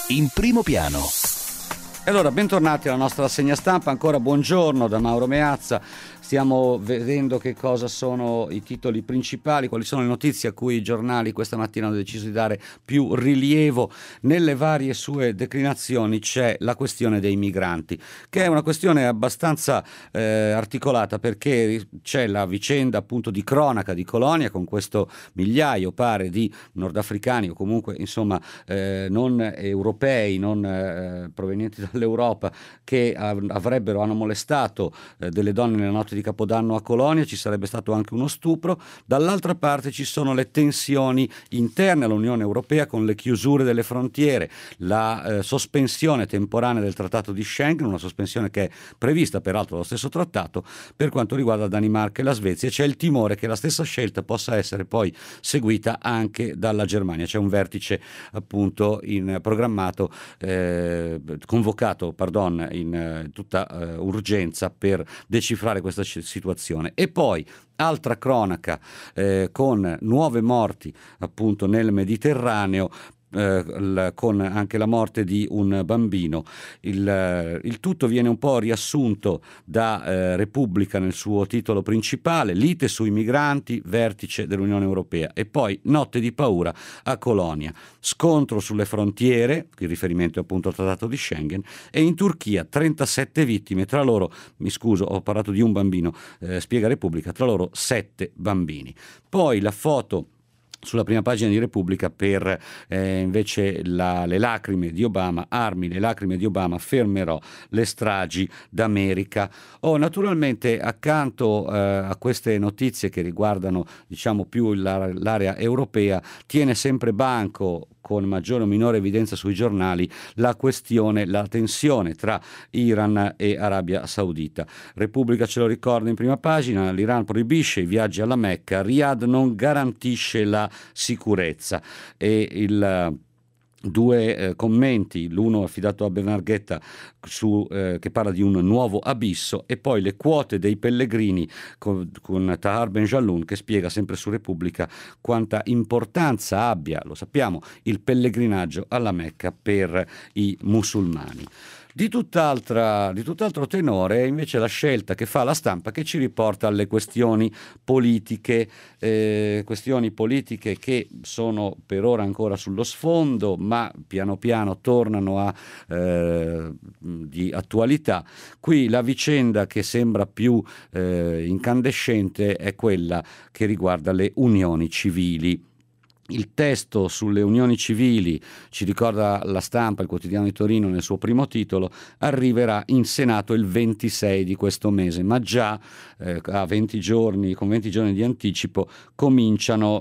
In primo piano. E allora, bentornati alla nostra rassegna stampa, ancora buongiorno da Mauro Meazza. Stiamo vedendo che cosa sono i titoli principali, quali sono le notizie a cui i giornali questa mattina hanno deciso di dare più rilievo. Nelle varie sue declinazioni c'è la questione dei migranti, che è una questione abbastanza articolata, perché c'è la vicenda appunto di cronaca di Colonia con questo migliaio, pare, di nordafricani o comunque insomma non europei, non provenienti dall'Europa, che hanno molestato delle donne nella notte di Capodanno a Colonia. Ci sarebbe stato anche uno stupro. Dall'altra parte ci sono le tensioni interne all'Unione Europea con le chiusure delle frontiere, la sospensione temporanea del Trattato di Schengen, una sospensione che è prevista peraltro dallo stesso trattato per quanto riguarda Danimarca e la Svezia. C'è il timore che la stessa scelta possa essere poi seguita anche dalla Germania. C'è un vertice appunto programmato, convocato in tutta urgenza per decifrare questa situazione. E poi altra cronaca con nuove morti appunto nel Mediterraneo, con anche la morte di un bambino. Il tutto viene un po' riassunto da Repubblica nel suo titolo principale: lite sui migranti, vertice dell'Unione Europea, e poi notte di paura a Colonia, scontro sulle frontiere, il riferimento appunto al Trattato di Schengen, e in Turchia 37 vittime, tra loro, mi scuso, ho parlato di un bambino, spiega Repubblica, tra loro 7 bambini. Poi la foto sulla prima pagina di Repubblica per invece le lacrime di Obama, armi le lacrime di Obama, fermerò le stragi d'America. Naturalmente accanto a queste notizie che riguardano diciamo più l'area europea, tiene sempre banco con maggiore o minore evidenza sui giornali la questione, la tensione tra Iran e Arabia Saudita. Repubblica ce lo ricorda in prima pagina: l'Iran proibisce i viaggi alla Mecca, Riyadh non garantisce la sicurezza. E due commenti, l'uno affidato a Bernarghetta che parla di un nuovo abisso, e poi le quote dei pellegrini con Tahar Benjalloun, che spiega sempre su Repubblica quanta importanza abbia, lo sappiamo, il pellegrinaggio alla Mecca per i musulmani. Di tutt'altro tenore invece la scelta che fa la Stampa, che ci riporta alle questioni politiche che sono per ora ancora sullo sfondo, ma piano piano tornano di attualità. Qui la vicenda che sembra più incandescente è quella che riguarda le unioni civili. Il testo sulle unioni civili, ci ricorda la Stampa, il quotidiano di Torino nel suo primo titolo, arriverà in Senato il 26 di questo mese, ma già con 20 giorni di anticipo cominciano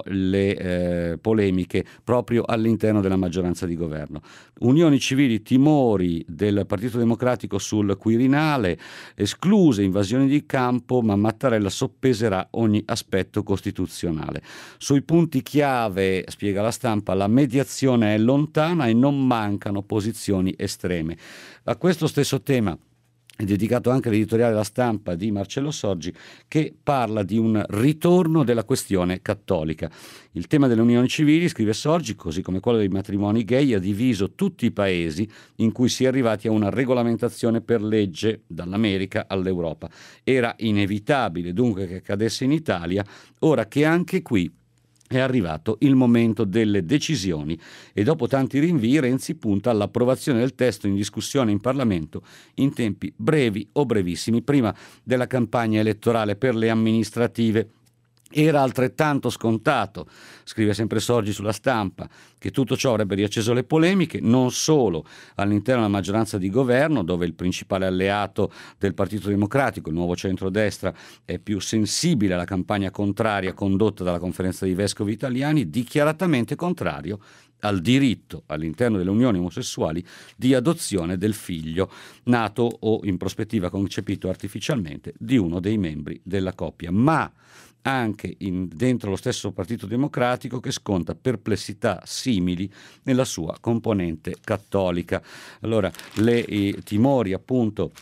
le polemiche proprio all'interno della maggioranza di governo. Unioni civili, timori del Partito Democratico sul Quirinale, escluse invasioni di campo, ma Mattarella soppeserà ogni aspetto costituzionale. Sui punti chiave, spiega la Stampa, la mediazione è lontana e non mancano posizioni estreme. A questo stesso tema è dedicato anche l'editoriale della Stampa di Marcello Sorgi, che parla di un ritorno della questione cattolica. Il tema delle unioni civili, scrive Sorgi, così come quello dei matrimoni gay, ha diviso tutti i paesi in cui si è arrivati a una regolamentazione per legge, dall'America all'Europa. Era inevitabile dunque che accadesse in Italia, ora che anche qui è arrivato il momento delle decisioni, e dopo tanti rinvii Renzi punta all'approvazione del testo in discussione in Parlamento in tempi brevi o brevissimi, prima della campagna elettorale per le amministrative. Era altrettanto scontato, scrive sempre Sorgi sulla Stampa, che tutto ciò avrebbe riacceso le polemiche, non solo all'interno della maggioranza di governo, dove il principale alleato del Partito Democratico, il nuovo centrodestra, è più sensibile alla campagna contraria condotta dalla Conferenza dei Vescovi Italiani, dichiaratamente contrario al diritto all'interno delle unioni omosessuali di adozione del figlio nato o in prospettiva concepito artificialmente di uno dei membri della coppia, ma anche dentro lo stesso Partito Democratico, che sconta perplessità simili nella sua componente cattolica. Allora, i timori appunto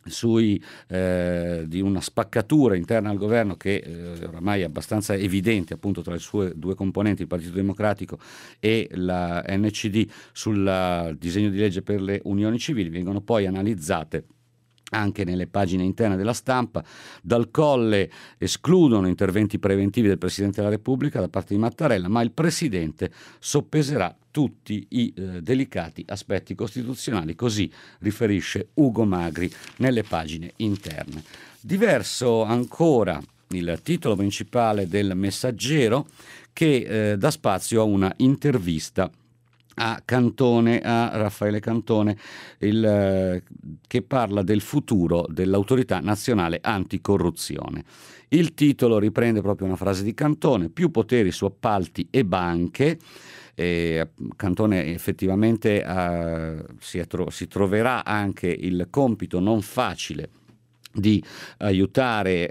di una spaccatura interna al governo che oramai è abbastanza evidente appunto tra le sue due componenti, il Partito Democratico e la NCD, sul disegno di legge per le unioni civili, vengono poi analizzate anche nelle pagine interne della Stampa. Dal Colle escludono interventi preventivi del Presidente della Repubblica da parte di Mattarella, ma il Presidente soppeserà tutti i delicati aspetti costituzionali, così riferisce Ugo Magri nelle pagine interne. Diverso ancora il titolo principale del Messaggero, che dà spazio a una intervista a Raffaele Cantone, che parla del futuro dell'autorità nazionale anticorruzione. Il titolo riprende proprio una frase di Cantone: più poteri su appalti e banche. Cantone effettivamente si troverà anche il compito non facile di aiutare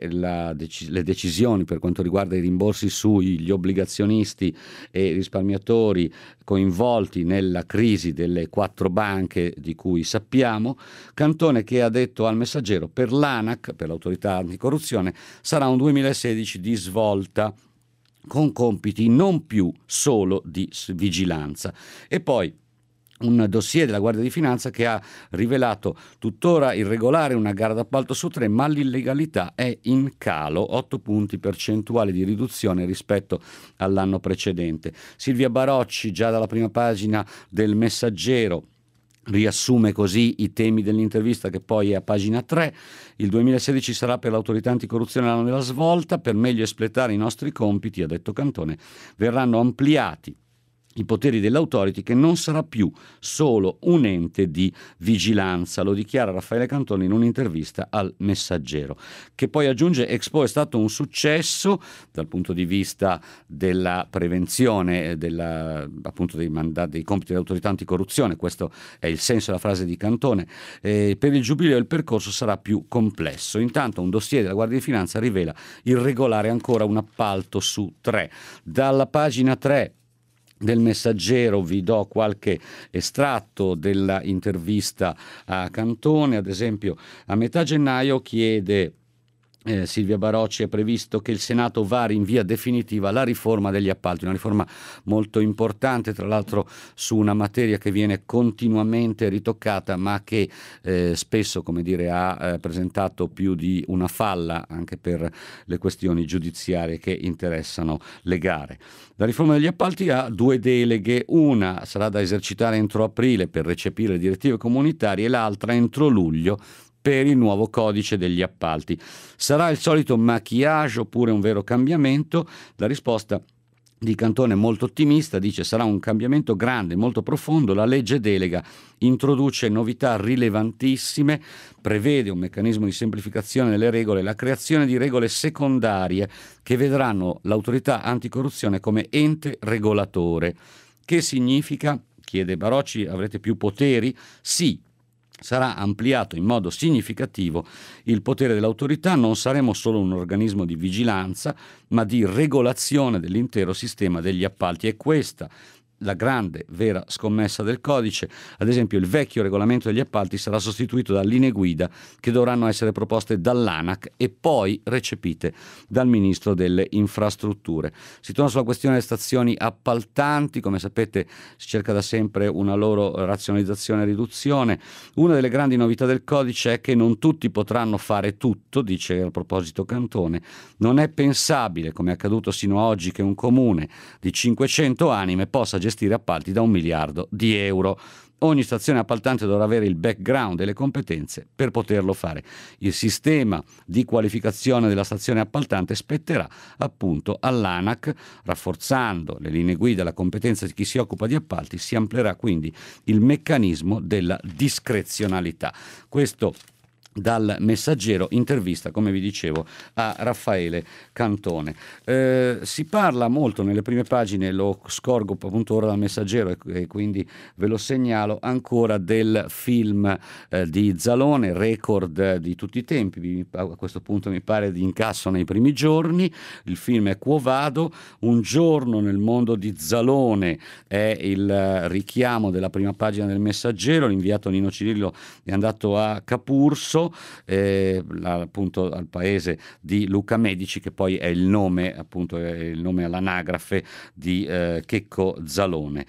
le decisioni per quanto riguarda i rimborsi sugli obbligazionisti e risparmiatori coinvolti nella crisi delle 4 banche di cui sappiamo. Cantone, che ha detto al Messaggero: per l'ANAC, per l'autorità anticorruzione, sarà un 2016 di svolta, con compiti non più solo di vigilanza. E poi un dossier della Guardia di Finanza che ha rivelato tuttora irregolare una gara d'appalto su 3, ma l'illegalità è in calo, 8 punti percentuali di riduzione rispetto all'anno precedente. Silvia Barocci, già dalla prima pagina del Messaggero, riassume così i temi dell'intervista, che poi è a pagina 3. Il 2016 sarà per l'autorità anticorruzione l'anno della svolta. Per meglio espletare i nostri compiti, ha detto Cantone, verranno ampliati i poteri dell'autority, che non sarà più solo un ente di vigilanza, lo dichiara Raffaele Cantone in un'intervista al Messaggero, che poi aggiunge: Expo è stato un successo dal punto di vista della prevenzione appunto dei compiti dell'autorità anticorruzione. Questo è il senso della frase di Cantone. Per il Giubileo il percorso sarà più complesso. Intanto un dossier della Guardia di Finanza rivela irregolare ancora un appalto su 3. Dalla pagina 3 del Messaggero vi do qualche estratto della intervista a Cantone. Ad esempio, a metà gennaio chiede Silvia Barocci: è previsto che il Senato vari in via definitiva la riforma degli appalti, una riforma molto importante, tra l'altro su una materia che viene continuamente ritoccata, ma che spesso, come dire, ha presentato più di una falla anche per le questioni giudiziarie che interessano le gare. La riforma degli appalti ha 2 deleghe: una sarà da esercitare entro aprile per recepire le direttive comunitarie, e l'altra entro luglio per il nuovo codice degli appalti. Sarà il solito maquillage oppure un vero cambiamento? La risposta di Cantone è molto ottimista, dice: sarà un cambiamento grande, molto profondo. La legge delega introduce novità rilevantissime, prevede un meccanismo di semplificazione delle regole, la creazione di regole secondarie che vedranno l'autorità anticorruzione come ente regolatore. Che significa? Chiede Barocci: avrete più poteri? Sì. Sarà ampliato in modo significativo il potere dell'autorità, non saremo solo un organismo di vigilanza, ma di regolazione dell'intero sistema degli appalti. E questa la grande, vera scommessa del codice. Ad esempio, il vecchio regolamento degli appalti sarà sostituito da linee guida che dovranno essere proposte dall'ANAC e poi recepite dal Ministro delle Infrastrutture. Si torna sulla questione delle stazioni appaltanti. Come sapete, si cerca da sempre una loro razionalizzazione e riduzione. Una delle grandi novità del codice è che non tutti potranno fare tutto, dice a proposito Cantone. Non è pensabile, come è accaduto sino ad oggi, che un comune di 500 anime possa gestire appalti da 1 miliardo di euro. Ogni stazione appaltante dovrà avere il background e le competenze per poterlo fare. Il sistema di qualificazione della stazione appaltante spetterà appunto all'ANAC. Rafforzando le linee guida e la competenza di chi si occupa di appalti, si amplierà quindi il meccanismo della discrezionalità. Questo dal Messaggero, intervista, come vi dicevo, a Raffaele Cantone. Si parla molto nelle prime pagine, lo scorgo appunto ora dal Messaggero e quindi ve lo segnalo, ancora del film di Zalone, record di tutti i tempi, a questo punto mi pare di incasso nei primi giorni. Il film è Quo Vado, un giorno nel mondo di Zalone, è il richiamo della prima pagina del Messaggero. L'inviato Nino Cirillo è andato a Capurso Fisso, appunto al paese di Luca Medici, che poi è il nome, appunto è il nome all'anagrafe di Checco Zalone,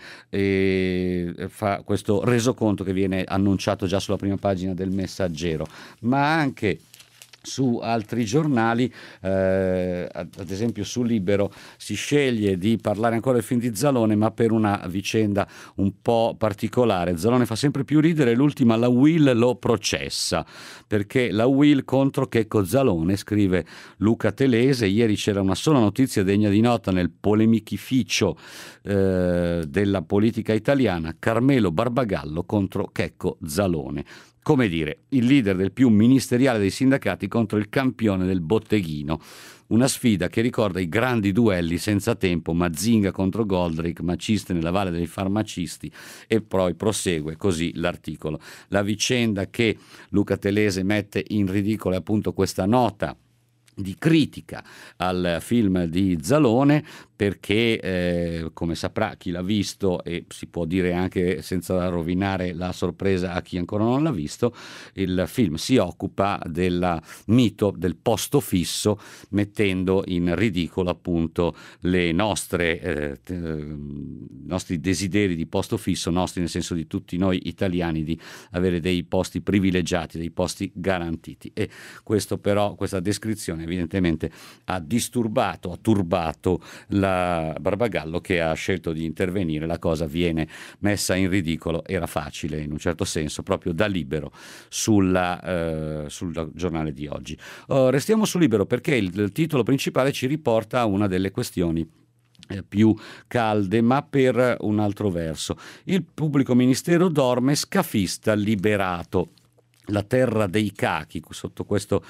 e fa questo resoconto che viene annunciato già sulla prima pagina del Messaggero, ma anche su altri giornali, ad esempio su Libero si sceglie di parlare ancora del film di Zalone, ma per una vicenda un po' particolare. Zalone fa sempre più ridere, l'ultima la Will lo processa, perché la Will contro Checco Zalone, scrive Luca Telese. Ieri c'era una sola notizia degna di nota nel polemichificio della politica italiana: Carmelo Barbagallo contro Checco Zalone. Come dire, il leader del più ministeriale dei sindacati contro il campione del botteghino. Una sfida che ricorda i grandi duelli senza tempo, Mazinga contro Goldrick, Maciste nella Valle dei Farmacisti, e poi prosegue così l'articolo. La vicenda che Luca Telese mette in ridicolo è appunto questa nota di critica al film di Zalone, perché come saprà chi l'ha visto, e si può dire anche senza rovinare la sorpresa a chi ancora non l'ha visto, il film si occupa del mito del posto fisso, mettendo in ridicolo appunto le nostri desideri di posto fisso, nostri nel senso di tutti noi italiani, di avere dei posti privilegiati, dei posti garantiti. E questo però, questa descrizione evidentemente ha turbato la Barbagallo, che ha scelto di intervenire. La cosa viene messa in ridicolo, era facile in un certo senso, proprio da Libero sul giornale di oggi. Restiamo su Libero perché il titolo principale ci riporta a una delle questioni più calde, ma per un altro verso. Il pubblico ministero dorme, scafista liberato. La terra dei cachi, sotto questo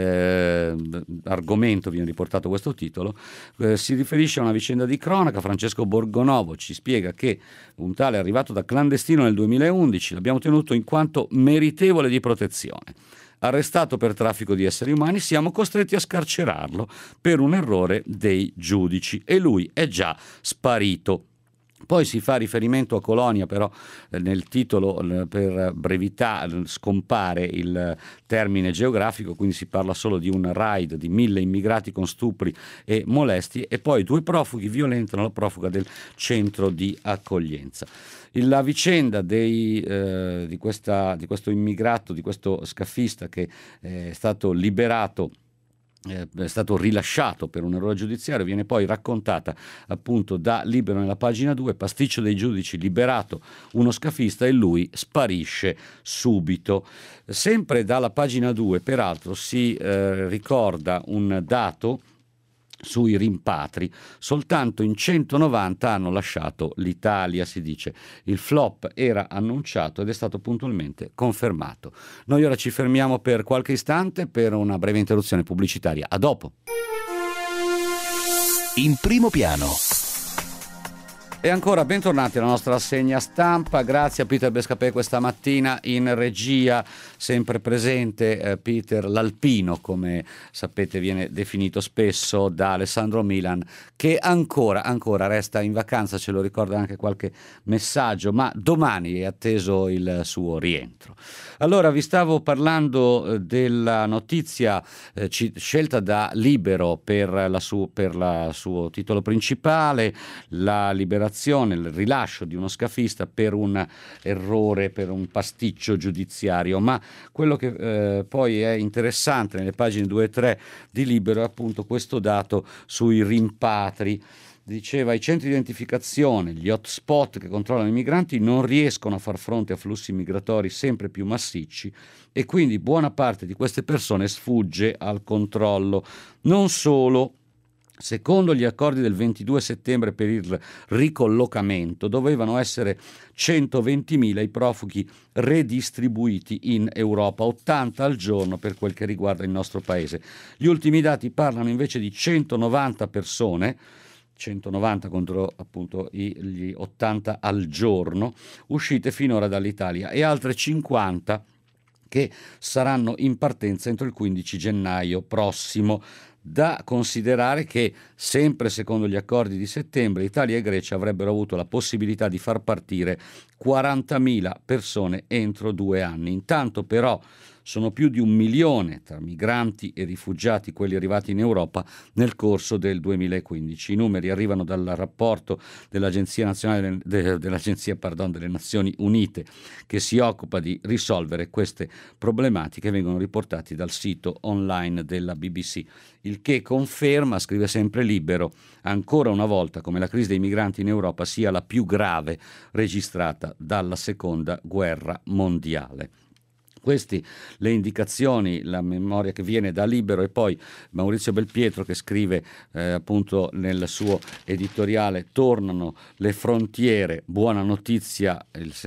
argomento viene riportato questo titolo, si riferisce a una vicenda di cronaca. Francesco Borgonovo ci spiega che un tale è arrivato da clandestino nel 2011, l'abbiamo tenuto in quanto meritevole di protezione. Arrestato per traffico di esseri umani, siamo costretti a scarcerarlo per un errore dei giudici e lui è già sparito. Poi si fa riferimento a Colonia, però nel titolo per brevità scompare il termine geografico, quindi si parla solo di un raid di 1000 immigrati con stupri e molestie, e poi 2 profughi violentano la profuga del centro di accoglienza. La vicenda di questo immigrato, di questo scafista che è stato liberato, è stato rilasciato per un errore giudiziario, viene poi raccontata appunto da Libero nella pagina 2, pasticcio dei giudici, liberato uno scafista e lui sparisce subito. Sempre dalla pagina 2 peraltro si ricorda un dato sui rimpatri: soltanto in 190 hanno lasciato l'Italia, si dice. Il flop era annunciato ed è stato puntualmente confermato. Noi ora ci fermiamo per qualche istante per una breve interruzione pubblicitaria. A dopo. In primo piano. E ancora bentornati alla nostra rassegna stampa. Grazie a Peter Bescapè questa mattina in regia, sempre presente Peter l'Alpino, come sapete viene definito spesso da Alessandro Milan, che ancora resta in vacanza, ce lo ricorda anche qualche messaggio, ma domani è atteso il suo rientro. Allora, vi stavo parlando della notizia scelta da Libero per la suo titolo principale, la liberazione, il rilascio di uno scafista per un errore, per un pasticcio giudiziario. Ma quello che poi è interessante nelle pagine 2 e 3 di Libero è appunto questo dato sui rimpatri. Diceva: i centri di identificazione, gli hotspot che controllano i migranti non riescono a far fronte a flussi migratori sempre più massicci e quindi buona parte di queste persone sfugge al controllo. Non solo. Secondo gli accordi del 22 settembre per il ricollocamento, dovevano essere 120.000 i profughi redistribuiti in Europa, 80 al giorno per quel che riguarda il nostro paese. Gli ultimi dati parlano invece di 190 persone, 190 contro appunto gli 80 al giorno, uscite finora dall'Italia, e altre 50 che saranno in partenza entro il 15 gennaio prossimo. Da considerare che, sempre secondo gli accordi di settembre, Italia e Grecia avrebbero avuto la possibilità di far partire 40.000 persone entro 2 anni. Intanto però Sono più di 1 milione tra migranti e rifugiati, quelli arrivati in Europa nel corso del 2015. I numeri arrivano dal rapporto dell'Agenzia Nazionale delle Nazioni Unite, che si occupa di risolvere queste problematiche, vengono riportati dal sito online della BBC. Il che conferma, scrive sempre Libero, ancora una volta come la crisi dei migranti in Europa sia la più grave registrata dalla seconda guerra mondiale. Queste le indicazioni, la memoria che viene da Libero, e poi Maurizio Belpietro che scrive appunto nel suo editoriale: tornano le frontiere, buona notizia,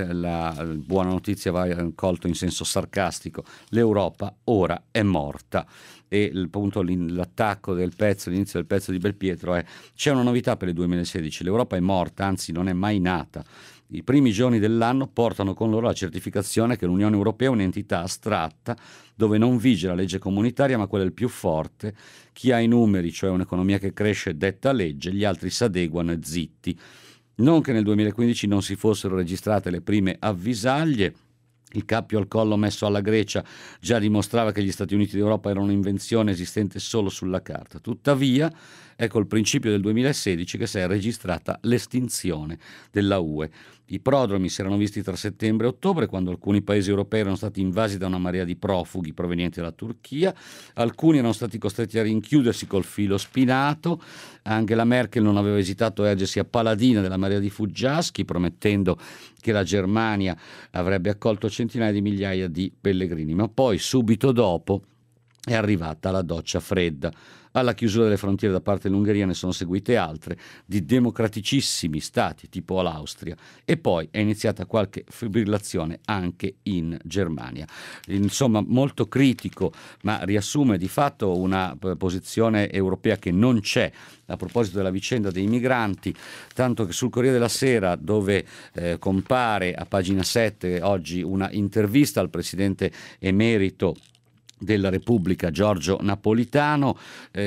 la buona notizia va colto in senso sarcastico, l'Europa ora è morta. E appunto l'attacco del pezzo, l'inizio del pezzo di Belpietro è: c'è una novità per il 2016, l'Europa è morta, anzi non è mai nata. I primi giorni dell'anno portano con loro la certificazione che l'Unione Europea è un'entità astratta dove non vige la legge comunitaria ma quella del più forte. Chi ha i numeri, cioè un'economia che cresce, detta legge, gli altri si adeguano e zitti. Non che nel 2015 non si fossero registrate le prime avvisaglie. Il cappio al collo messo alla Grecia già dimostrava che gli Stati Uniti d'Europa erano un'invenzione esistente solo sulla carta. Tuttavia, è col principio del 2016 che si è registrata l'estinzione della UE. I prodromi si erano visti tra settembre e ottobre, quando alcuni paesi europei erano stati invasi da una marea di profughi provenienti dalla Turchia, alcuni erano stati costretti a rinchiudersi col filo spinato. Angela Merkel non aveva esitato a ergersi a paladina della marea di fuggiaschi, promettendo che la Germania avrebbe accolto centinaia di migliaia di pellegrini, ma poi subito dopo è arrivata la doccia fredda. Alla chiusura delle frontiere da parte dell'Ungheria ne sono seguite altre, di democraticissimi stati tipo l'Austria, e poi è iniziata qualche fibrillazione anche in Germania. Insomma, molto critico, ma riassume di fatto una posizione europea che non c'è a proposito della vicenda dei migranti, tanto che sul Corriere della Sera, dove compare a pagina 7 oggi una intervista al presidente emerito della Repubblica Giorgio Napolitano,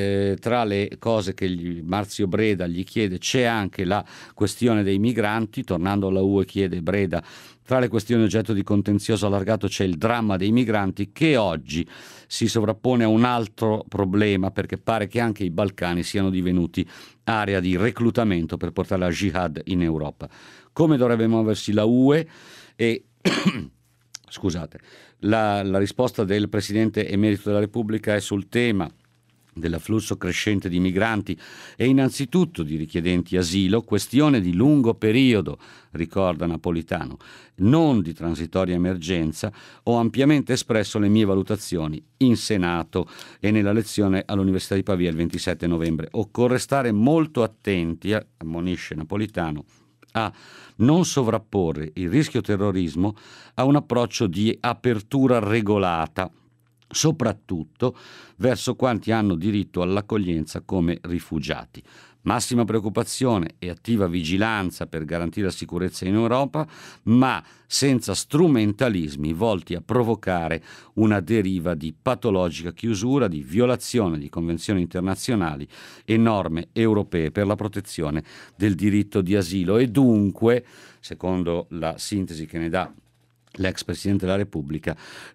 tra le cose che Marzio Breda gli chiede c'è anche la questione dei migranti. Tornando alla UE, chiede Breda: tra le questioni oggetto di contenzioso allargato c'è il dramma dei migranti, che oggi si sovrappone a un altro problema, perché pare che anche i Balcani siano divenuti area di reclutamento per portare la jihad in Europa. Come dovrebbe muoversi la UE? E scusate, la risposta del Presidente emerito della Repubblica è sul tema dell'afflusso crescente di migranti e innanzitutto di richiedenti asilo, questione di lungo periodo, ricorda Napolitano, non di transitoria emergenza. Ho ampiamente espresso le mie valutazioni in Senato e nella lezione all'Università di Pavia il 27 novembre. Occorre stare molto attenti, ammonisce Napolitano, a non sovrapporre il rischio terrorismo a un approccio di apertura regolata, soprattutto verso quanti hanno diritto all'accoglienza come rifugiati. Massima preoccupazione e attiva vigilanza per garantire la sicurezza in Europa, ma senza strumentalismi volti a provocare una deriva di patologica chiusura, di violazione di convenzioni internazionali e norme europee per la protezione del diritto di asilo. E dunque, secondo la sintesi che ne dà l'ex Presidente della Repubblica,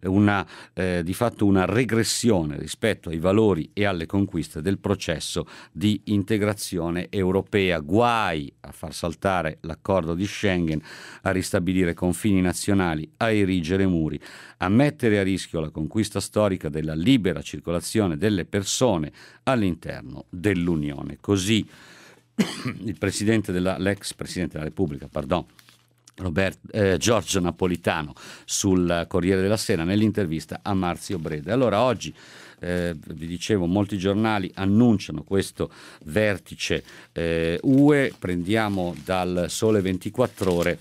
di fatto una regressione rispetto ai valori e alle conquiste del processo di integrazione europea. Guai a far saltare l'accordo di Schengen, a ristabilire confini nazionali, a erigere muri, a mettere a rischio la conquista storica della libera circolazione delle persone all'interno dell'Unione. Così l'ex Presidente della Repubblica, Giorgio Napolitano, sul Corriere della Sera nell'intervista a Marzio Breda. Allora oggi vi dicevo, molti giornali annunciano questo vertice UE. Prendiamo dal Sole 24 Ore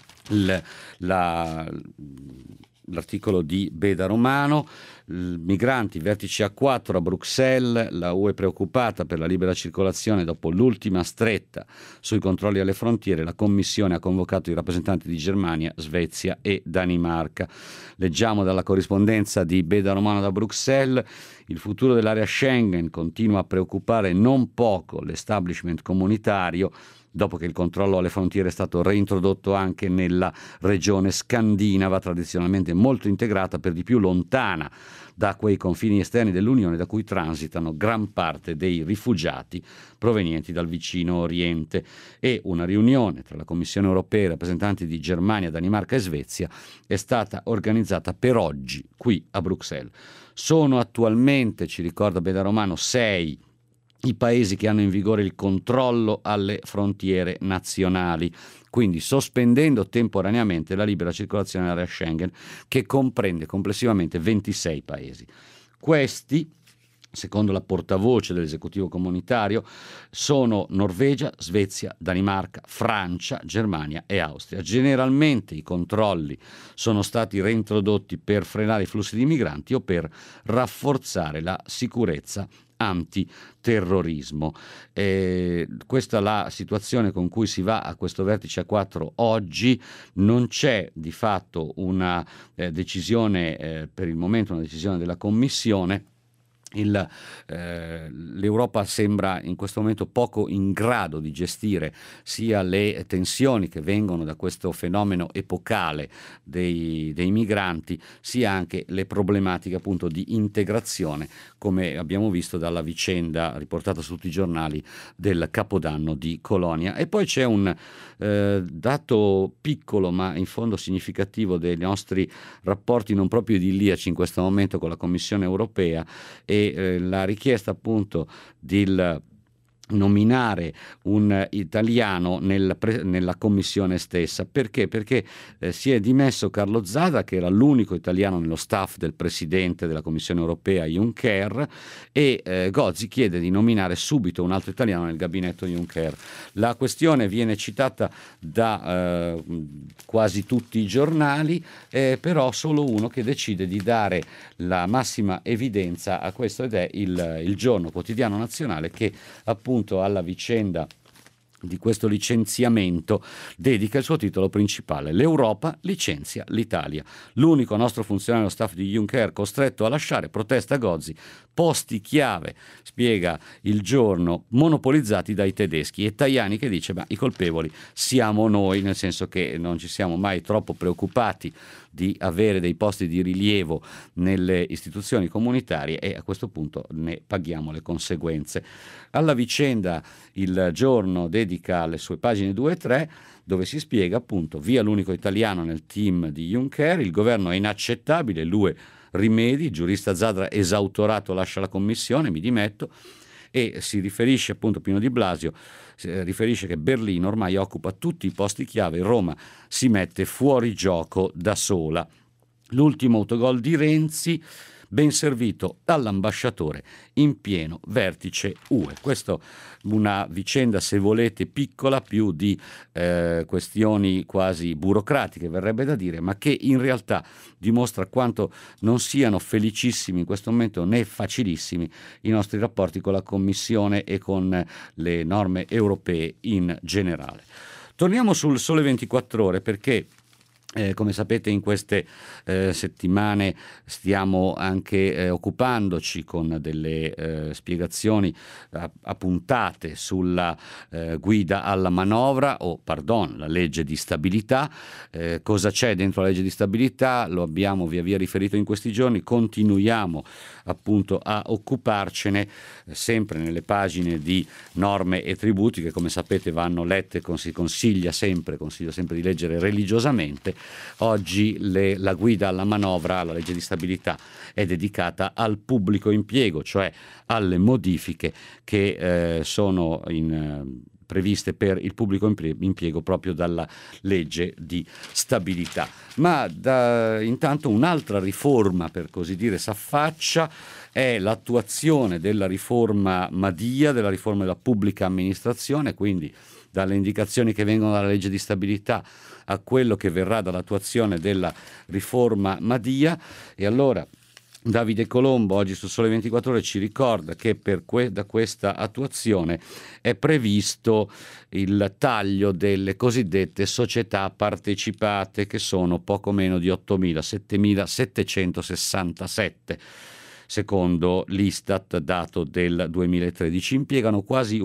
l'articolo di Beda Romano: migranti, vertice A4 a Bruxelles, la UE preoccupata per la libera circolazione dopo l'ultima stretta sui controlli alle frontiere, la Commissione ha convocato i rappresentanti di Germania, Svezia e Danimarca. Leggiamo dalla corrispondenza di Beda Romano da Bruxelles: il futuro dell'area Schengen continua a preoccupare non poco l'establishment comunitario. dopo che il controllo alle frontiere è stato reintrodotto anche nella regione scandinava, tradizionalmente molto integrata, per di più lontana da quei confini esterni dell'Unione da cui transitano gran parte dei rifugiati provenienti dal vicino Oriente. E una riunione tra la Commissione europea e i rappresentanti di Germania, Danimarca e Svezia è stata organizzata per oggi qui a Bruxelles. Sono attualmente, ci ricorda Beda Romano, 6 i paesi che hanno in vigore il controllo alle frontiere nazionali, quindi sospendendo temporaneamente la libera circolazione nell'area Schengen, che comprende complessivamente 26 paesi. Questi, secondo la portavoce dell'esecutivo comunitario, sono Norvegia, Svezia, Danimarca, Francia, Germania e Austria. Generalmente i controlli sono stati reintrodotti per frenare i flussi di migranti o per rafforzare la sicurezza antiterrorismo. Questa è la situazione con cui si va a questo vertice a 4 oggi. Non c'è di fatto una decisione, per il momento una decisione della Commissione. L'Europa sembra in questo momento poco in grado di gestire sia le tensioni che vengono da questo fenomeno epocale dei migranti, sia anche le problematiche appunto di integrazione, come abbiamo visto dalla vicenda riportata su tutti i giornali del Capodanno di Colonia. E poi c'è un dato piccolo ma in fondo significativo dei nostri rapporti non proprio idilliaci in questo momento con la Commissione europea, e la richiesta appunto di nominare un italiano nella commissione stessa. Perché? Perché si è dimesso Carlo Zada, che era l'unico italiano nello staff del presidente della Commissione europea Juncker, e Gozi chiede di nominare subito un altro italiano nel gabinetto Juncker. La questione viene citata da quasi tutti i giornali, però solo uno che decide di dare la massima evidenza a questo, ed è il Giorno Quotidiano Nazionale, che appunto alla vicenda di questo licenziamento dedica il suo titolo principale: l'Europa licenzia l'Italia. L'unico nostro funzionario staff di Juncker costretto a lasciare, protesta Gozi, posti chiave, spiega il Giorno, monopolizzati dai tedeschi. E Tajani che dice: ma i colpevoli siamo noi, nel senso che non ci siamo mai troppo preoccupati di avere dei posti di rilievo nelle istituzioni comunitarie, e a questo punto ne paghiamo le conseguenze. Alla vicenda il Giorno dedica le sue pagine 2 e 3, dove si spiega appunto: via l'unico italiano nel team di Juncker, il governo è inaccettabile, l'UE rimedi, il giurista Zadra esautorato lascia la commissione, mi dimetto. E si riferisce appunto, Pino Di Blasio riferisce che Berlino ormai occupa tutti i posti chiave, Roma si mette fuori gioco da sola. L'ultimo autogol di Renzi, ben servito dall'ambasciatore in pieno vertice UE. Questa una vicenda, se volete, piccola, più di questioni quasi burocratiche, verrebbe da dire, ma che in realtà dimostra quanto non siano felicissimi in questo momento, né facilissimi, i nostri rapporti con la Commissione e con le norme europee in generale. Torniamo sul Sole 24 Ore, perché come sapete in queste settimane stiamo anche occupandoci con delle spiegazioni appuntate sulla guida alla manovra, la legge di stabilità. Cosa c'è dentro la legge di stabilità? Lo abbiamo via via riferito in questi giorni, continuiamo appunto a occuparcene, sempre nelle pagine di norme e tributi, che come sapete vanno lette, consiglio sempre di leggere religiosamente. Oggi la guida alla manovra, alla legge di stabilità, è dedicata al pubblico impiego, cioè alle modifiche che sono previste per il pubblico impiego proprio dalla legge di stabilità. Ma intanto un'altra riforma, per così dire, s'affaccia, è l'attuazione della riforma Madia, della riforma della pubblica amministrazione, quindi dalle indicazioni che vengono dalla legge di stabilità a quello che verrà dall'attuazione della riforma Madia. E allora Davide Colombo oggi su Sole 24 Ore ci ricorda che da questa attuazione è previsto il taglio delle cosiddette società partecipate, che sono poco meno di 8.000, 7.767. secondo l'Istat, dato del 2013. Impiegano quasi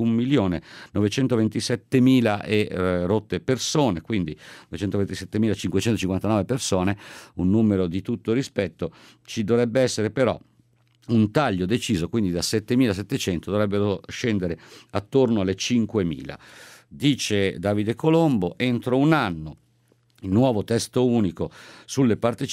1.927.000 e rotte persone, quindi 227.559 persone, un numero di tutto rispetto. Ci dovrebbe essere però un taglio deciso, quindi da 7.700 dovrebbero scendere attorno alle 5.000. Dice Davide Colombo, entro un anno il nuovo testo unico sulle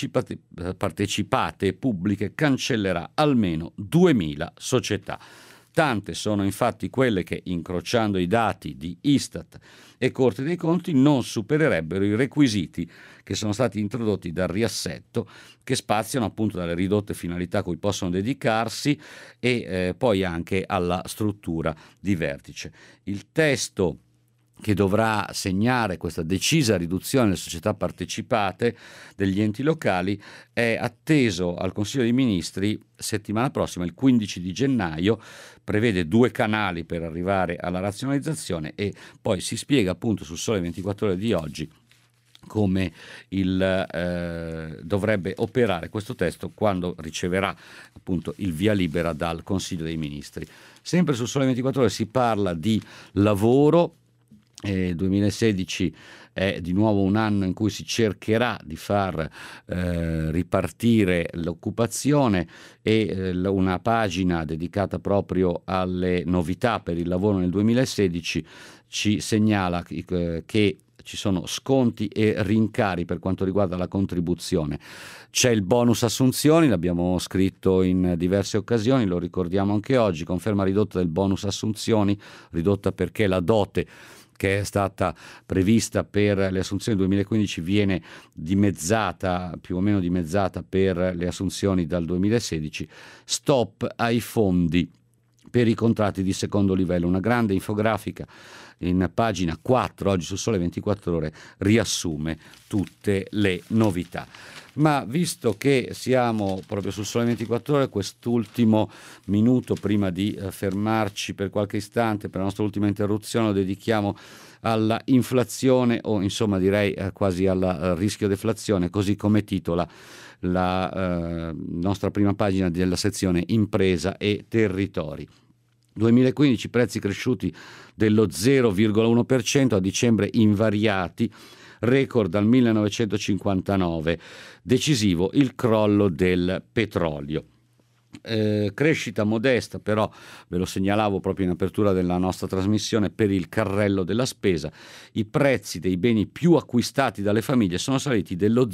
partecipate pubbliche cancellerà almeno 2.000 società. Tante sono infatti quelle che, incrociando i dati di Istat e Corte dei Conti, non supererebbero i requisiti che sono stati introdotti dal riassetto, che spaziano appunto dalle ridotte finalità a cui possono dedicarsi e poi anche alla struttura di vertice. Il testo che dovrà segnare questa decisa riduzione delle società partecipate degli enti locali è atteso al Consiglio dei Ministri settimana prossima, il 15 di gennaio, prevede 2 canali per arrivare alla razionalizzazione e poi si spiega appunto sul Sole 24 Ore di oggi come dovrebbe operare questo testo quando riceverà appunto il via libera dal Consiglio dei Ministri. Sempre sul Sole 24 Ore si parla di lavoro. 2016 è di nuovo un anno in cui si cercherà di far ripartire l'occupazione e una pagina dedicata proprio alle novità per il lavoro nel 2016 ci segnala che ci sono sconti e rincari per quanto riguarda la contribuzione. C'è il bonus assunzioni, l'abbiamo scritto in diverse occasioni, lo ricordiamo anche oggi, conferma ridotta del bonus assunzioni, ridotta perché la dote che è stata prevista per le assunzioni 2015 viene dimezzata, più o meno dimezzata per le assunzioni dal 2016. Stop ai fondi per i contratti di secondo livello, una grande infografica in pagina 4 oggi su Sole 24 Ore riassume tutte le novità. Ma visto che siamo proprio su Sole 24 Ore, quest'ultimo minuto prima di fermarci per qualche istante per la nostra ultima interruzione lo dedichiamo alla inflazione, o insomma direi quasi al rischio deflazione, così come titola la nostra prima pagina della sezione impresa e territori. 2015 prezzi cresciuti dello 0,1%, a dicembre invariati, record dal 1959, decisivo il crollo del petrolio. Crescita modesta, però ve lo segnalavo proprio in apertura della nostra trasmissione, per il carrello della spesa. I prezzi dei beni più acquistati dalle famiglie sono saliti dello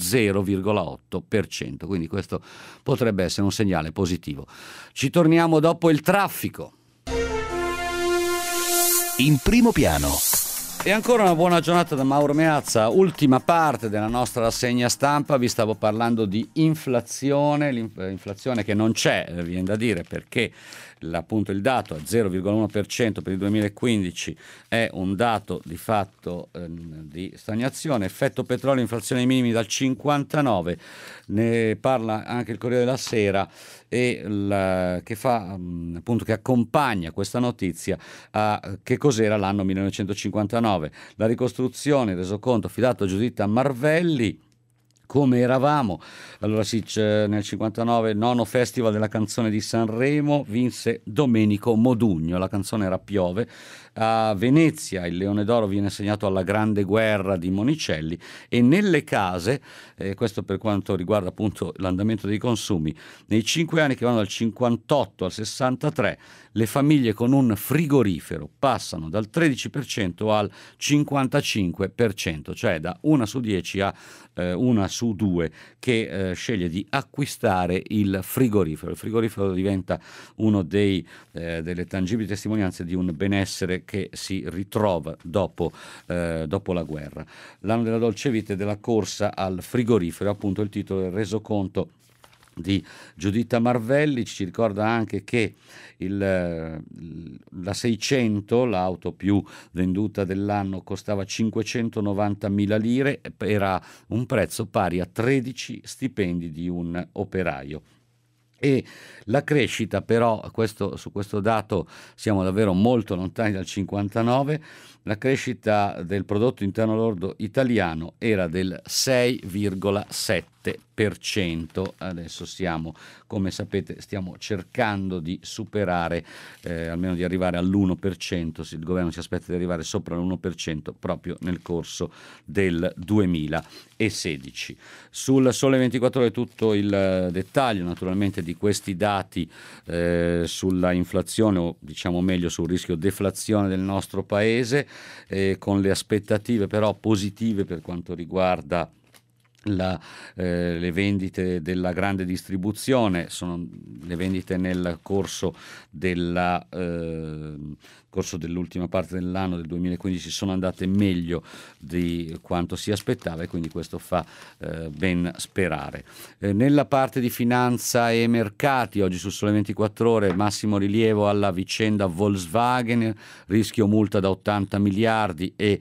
0,8%, quindi questo potrebbe essere un segnale positivo. Ci torniamo dopo il traffico. In primo piano. E ancora una buona giornata da Mauro Meazza, ultima parte della nostra rassegna stampa. Vi stavo parlando di inflazione, l'inflazione che non c'è, viene da dire, perché appunto il dato a 0,1% per il 2015 è un dato di fatto di stagnazione. Effetto petrolio, inflazione ai minimi dal 59, ne parla anche il Corriere della Sera, e che fa appunto, che accompagna questa notizia a che cos'era l'anno 1959, la ricostruzione, il resoconto affidato a Giuditta Marvelli. Come eravamo? Allora sì, nel 59 il 9° Festival della canzone di Sanremo, vinse Domenico Modugno, la canzone era Piove. A Venezia il Leone d'Oro viene assegnato alla Grande Guerra di Monicelli, e nelle case, questo per quanto riguarda appunto l'andamento dei consumi, nei 5 anni che vanno dal 58 al 63 le famiglie con un frigorifero passano dal 13% al 55%, cioè da 1 su 10 a 1 su 2 che sceglie di acquistare il frigorifero. Il frigorifero diventa uno delle tangibili testimonianze di un benessere che si ritrova dopo la guerra. L'anno della dolce vita e della corsa al frigorifero, appunto il titolo del resoconto di Giuditta Marvelli. Ci ricorda anche che la 600, l'auto più venduta dell'anno, costava 590.000 lire, era un prezzo pari a 13 stipendi di un operaio. E la crescita però, su questo dato siamo davvero molto lontani dal 59, la crescita del prodotto interno lordo italiano era del 6,7%. 7%. Adesso siamo, come sapete, stiamo cercando di superare, almeno di arrivare all'1%. Il governo si aspetta di arrivare sopra l'1% proprio nel corso del 2016. Sul Sole 24 Ore tutto il dettaglio naturalmente di questi dati sulla inflazione, o diciamo meglio sul rischio deflazione del nostro paese, con le aspettative però positive per quanto riguarda le vendite della grande distribuzione. Sono le vendite nel corso dell'ultima parte dell'anno del 2015 sono andate meglio di quanto si aspettava, e quindi questo fa ben sperare. Nella parte di finanza e mercati, oggi sul Sole 24 Ore, massimo rilievo alla vicenda Volkswagen, rischio multa da 80 miliardi e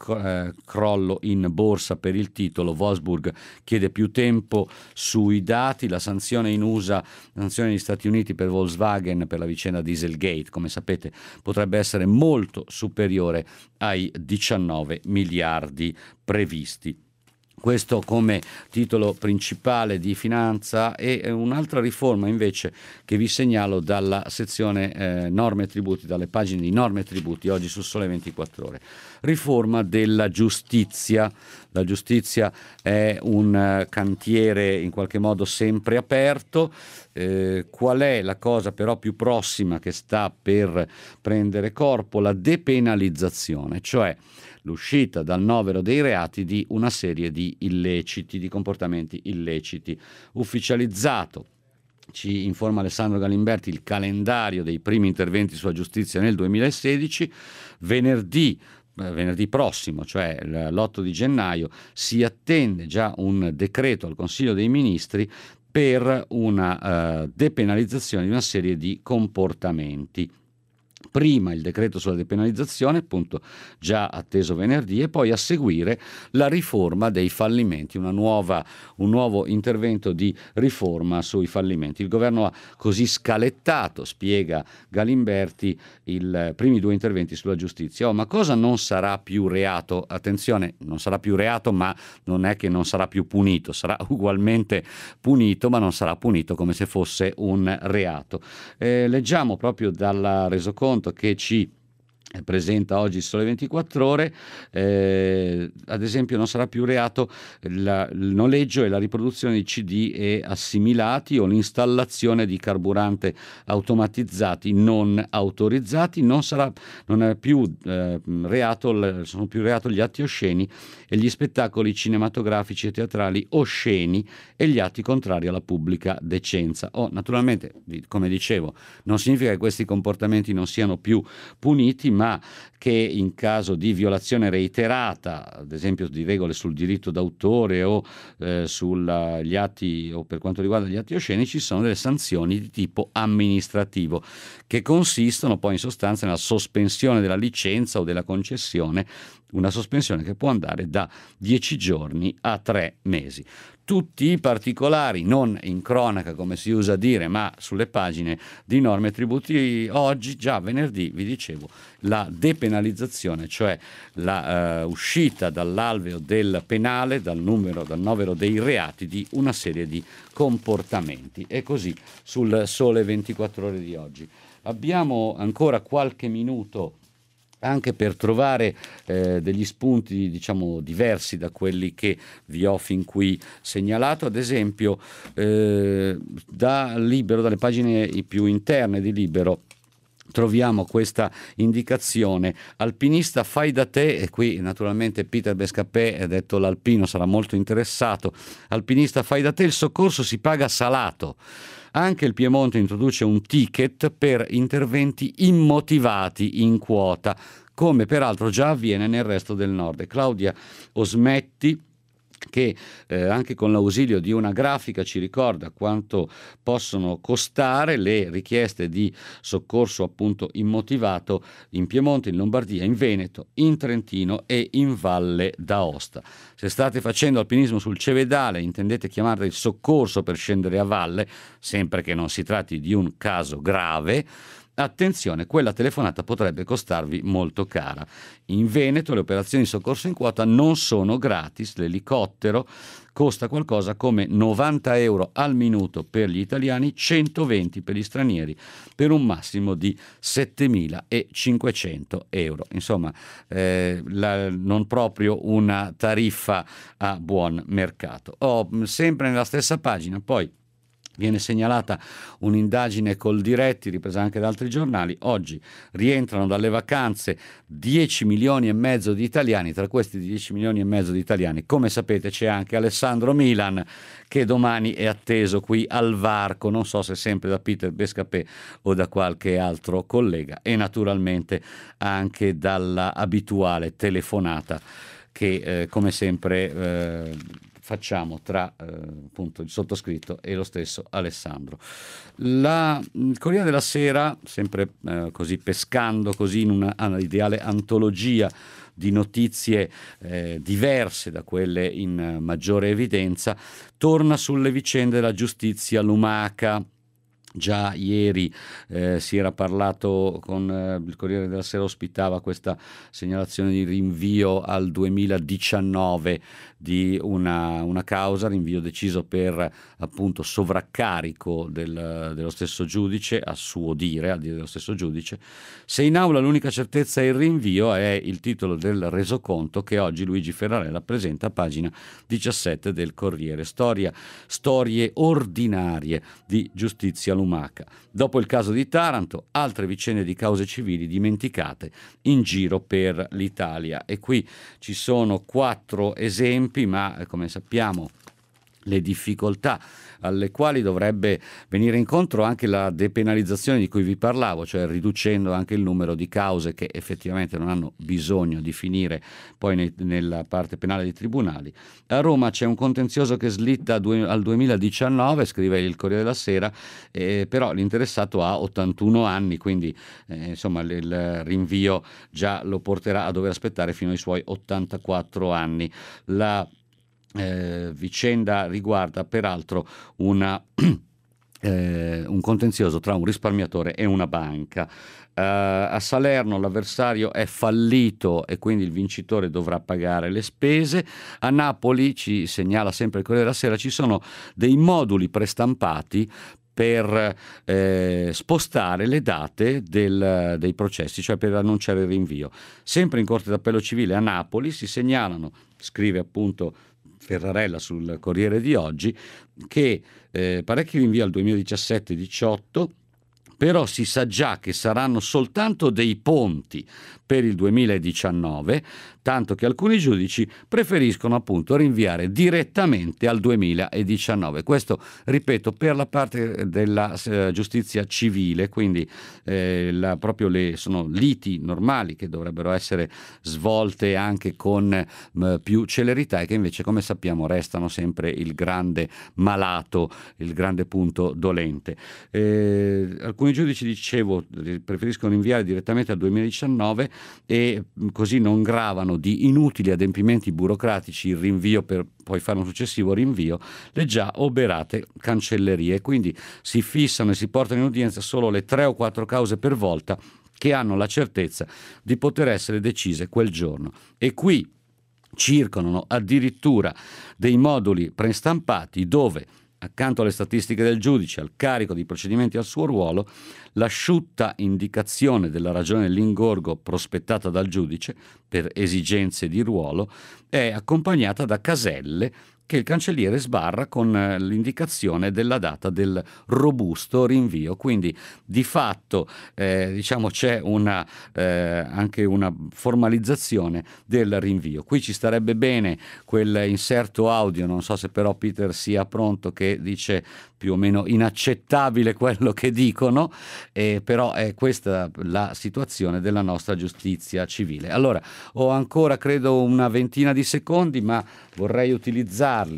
crollo in borsa per il titolo. Wolfsburg chiede più tempo sui dati. La sanzione in USA, la sanzione negli Stati Uniti per Volkswagen per la vicenda Dieselgate, come sapete, potrebbe essere molto superiore ai 19 miliardi previsti. Questo come titolo principale di finanza. E un'altra riforma invece che vi segnalo dalla sezione norme e tributi, dalle pagine di norme e tributi, oggi sul Sole 24 Ore. Riforma della giustizia. La giustizia è un cantiere in qualche modo sempre aperto. Qual è la cosa però più prossima che sta per prendere corpo? La depenalizzazione, cioè l'uscita dal novero dei reati di una serie di illeciti, di comportamenti illeciti. Ufficializzato, ci informa Alessandro Galimberti, il calendario dei primi interventi sulla giustizia nel 2016. Venerdì prossimo, cioè l'8 di gennaio, si attende già un decreto al Consiglio dei Ministri per una depenalizzazione di una serie di comportamenti. Prima il decreto sulla depenalizzazione, appunto già atteso venerdì, e poi a seguire la riforma dei fallimenti, un nuovo intervento di riforma sui fallimenti. Il governo ha così scalettato, spiega Galimberti, i primi due interventi sulla giustizia. Ma cosa non sarà più reato? Attenzione, non sarà più reato, ma non è che non sarà più punito, sarà ugualmente punito, ma non sarà punito come se fosse un reato. Leggiamo proprio dalla resoconto che ci presenta oggi il Sole 24 Ore, ad esempio non sarà più reato il noleggio e la riproduzione di CD e assimilati o l'installazione di carburante automatizzati non autorizzati. Sono più reato gli atti osceni e gli spettacoli cinematografici e teatrali osceni e gli atti contrari alla pubblica decenza. Naturalmente, come dicevo, non significa che questi comportamenti non siano più puniti, ma che in caso di violazione reiterata, ad esempio di regole sul diritto d'autore o sugli atti, o per quanto riguarda gli atti osceni, ci sono delle sanzioni di tipo amministrativo che consistono poi in sostanza nella sospensione della licenza o della concessione, una sospensione che può andare da 10 giorni a 3 mesi. Tutti i particolari, non in cronaca come si usa dire, ma sulle pagine di norme e tributi oggi, già venerdì, vi dicevo, la depenalizzazione, cioè la uscita dall'alveo del penale, dal novero dei reati di una serie di comportamenti. E così sul Sole 24 Ore di oggi. Abbiamo ancora qualche minuto anche per trovare degli spunti, diciamo, diversi da quelli che vi ho fin qui segnalato. Ad esempio da Libero, dalle pagine più interne di Libero, troviamo questa indicazione: alpinista fai da te, e qui naturalmente Peter Bescapè, detto l'alpino, sarà molto interessato. Alpinista fai da te, il soccorso si paga salato. Anche il Piemonte introduce un ticket per interventi immotivati in quota, come peraltro già avviene nel resto del nord. Claudia Osmetti, che anche con l'ausilio di una grafica ci ricorda quanto possono costare le richieste di soccorso appunto immotivato in Piemonte, in Lombardia, in Veneto, in Trentino e in Valle d'Aosta. Se state facendo alpinismo sul Cevedale, intendete chiamare il soccorso per scendere a valle, sempre che non si tratti di un caso grave, attenzione, quella telefonata potrebbe costarvi molto cara. In Veneto le operazioni di soccorso in quota non sono gratis, l'elicottero costa qualcosa come 90 euro al minuto per gli italiani, 120 per gli stranieri, per un massimo di 7.500 euro. Insomma, non proprio una tariffa a buon mercato. Sempre nella stessa pagina, poi viene segnalata un'indagine col Diretti, ripresa anche da altri giornali. Oggi rientrano dalle vacanze 10 milioni e mezzo di italiani. Tra questi 10 milioni e mezzo di italiani, come sapete, c'è anche Alessandro Milan, che domani è atteso qui al varco, non so se sempre da Peter Bescapè o da qualche altro collega, e naturalmente anche dalla abituale telefonata che come sempre facciamo tra appunto il sottoscritto e lo stesso Alessandro. Il Corriere della Sera, sempre così pescando così in una ideale antologia di notizie diverse da quelle in maggiore evidenza, torna sulle vicende della giustizia lumaca. Già ieri si era parlato con il Corriere della Sera, ospitava questa segnalazione di rinvio al 2019 di una causa, rinvio deciso per appunto sovraccarico dello stesso giudice, a suo dire, a dire dello stesso giudice. Se in aula l'unica certezza è il rinvio, è il titolo del resoconto che oggi Luigi Ferrarella presenta a pagina 17 del Corriere. Storie ordinarie di giustizia lumaca. Dopo il caso di Taranto, altre vicende di cause civili dimenticate in giro per l'Italia. E qui ci sono 4 esempi, ma come sappiamo le difficoltà alle quali dovrebbe venire incontro anche la depenalizzazione di cui vi parlavo, cioè riducendo anche il numero di cause che effettivamente non hanno bisogno di finire poi nella parte penale dei tribunali. A Roma c'è un contenzioso che slitta al 2019, scrive il Corriere della Sera, però l'interessato ha 81 anni, quindi insomma il rinvio già lo porterà a dover aspettare fino ai suoi 84 anni. La vicenda riguarda peraltro un contenzioso tra un risparmiatore e una banca. A Salerno l'avversario è fallito e quindi il vincitore dovrà pagare le spese. A Napoli, ci segnala sempre il Corriere della Sera, ci sono dei moduli prestampati per spostare le date dei processi, cioè per annunciare il rinvio. Sempre in Corte d'Appello Civile a Napoli si segnalano, scrive appunto Ferrarella sul Corriere di oggi, che parecchi rinvii al 2017-18, però si sa già che saranno soltanto dei ponti per il 2019, tanto che alcuni giudici preferiscono appunto rinviare direttamente al 2019. Questo, ripeto, per la parte della giustizia civile, quindi sono liti normali che dovrebbero essere svolte anche con più celerità e che invece, come sappiamo, restano sempre il grande malato, il grande punto dolente. Alcuni giudici, dicevo, preferiscono rinviare direttamente al 2019 e così non gravano di inutili adempimenti burocratici il rinvio per poi fare un successivo rinvio, le già oberate cancellerie. Quindi si fissano e si portano in udienza solo le 3 o 4 cause per volta che hanno la certezza di poter essere decise quel giorno. E qui circolano addirittura dei moduli prestampati dove, accanto alle statistiche del giudice, al carico di procedimenti al suo ruolo, l'asciutta indicazione della ragione dell'ingorgo prospettata dal giudice per esigenze di ruolo è accompagnata da caselle che il cancelliere sbarra con l'indicazione della data del robusto rinvio. Quindi di fatto c'è anche una formalizzazione del rinvio. Qui ci starebbe bene quel inserto audio, non so se però Peter sia pronto, che dice più o meno inaccettabile quello che dicono, però è questa la situazione della nostra giustizia civile. Allora, ho ancora credo una ventina di secondi, ma vorrei utilizzarli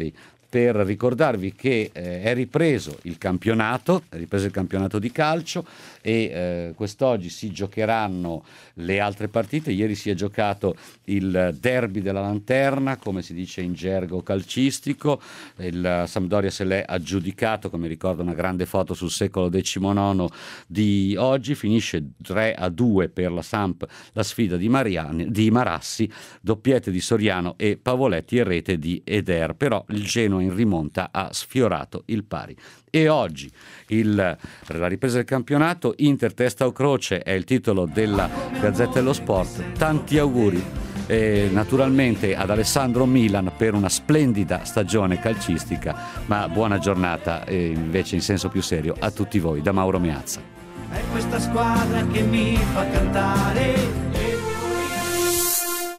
per ricordarvi che è ripreso il campionato di calcio e quest'oggi si giocheranno le altre partite. Ieri si è giocato il derby della lanterna, come si dice in gergo calcistico. Il Sampdoria se l'è aggiudicato, come ricorda una grande foto sul secolo XIX di oggi. Finisce 3-2 per la Samp la sfida di Marassi, doppiette di Soriano e Pavoletti e rete di Eder, però il Genoa in rimonta ha sfiorato il pari. E oggi la ripresa del campionato, Inter testa o croce è il titolo della Gazzetta dello Sport. Tanti auguri naturalmente ad Alessandro Milan per una splendida stagione calcistica, ma buona giornata invece in senso più serio a tutti voi da Mauro Meazza. È questa squadra che mi fa cantare.